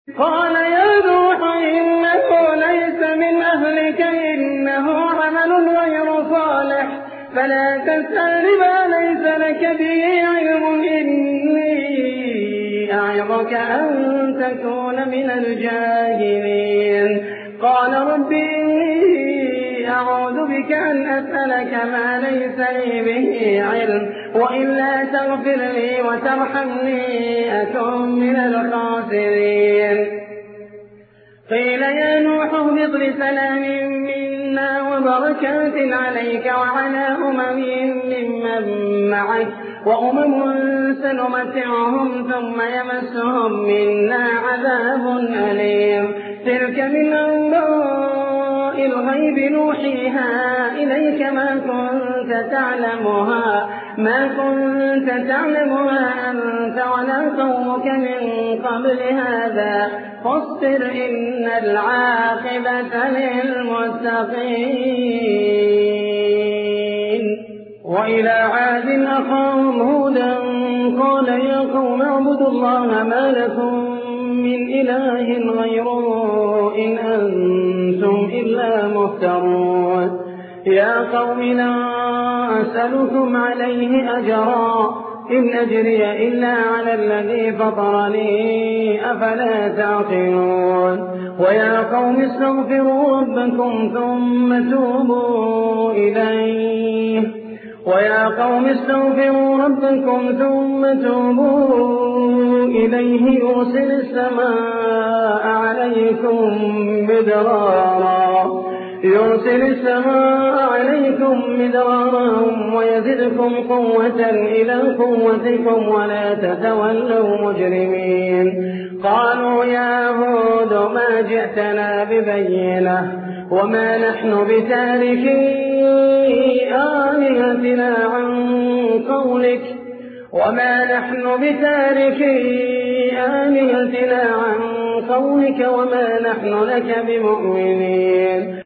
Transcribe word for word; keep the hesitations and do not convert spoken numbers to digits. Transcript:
قال يا نوح إنه ليس من أهلك إنه عمل غير صالح فلا تسأل ما ليس لك به علم إني أعظك أن تكون من الجاهلين قال رب إني أعوذ بك أن أسألك ما ليس لي به علم وإلا تغفر لي وترحمني أكن من الخاسرين قيل يا نوح اهبط بسلام منا وبركات عليك وعلى أمم ممن معك وأمم سنمتعهم ثم يمسهم منا عذاب أليم تلك من أنباء الغيب نوحيها إليك ما كنت تعلمها ما كنت تعلمها أنت ولا قومك من قبل هذا فاصبر إن العاقبة للمتقين وإلى عاد أخاهم هودا قال يا قوم اعبدوا الله ما لكم من إله غيره إن أنتم إلا مفترون يا قوم لا أسألكم عليه أجرا إن أجري إلا على الذي فطرني أفلا تعقلون ويا قوم استغفروا ربكم ثم توبوا إليه ويا قوم استغفروا ربكم ثم توبوا إليه يرسل السماء عليكم مدرارا يرسل السماء عليكم مدرارا ويزدكم قوة إلى قوتكم ولا تتولوا مجرمين قالوا يا هود ما جئتنا ببينة وما نحن بتاركي آلهتنا عن قولك وما نحن بتاركي آلهتنا عن قولك وما نحن لك بمؤمنين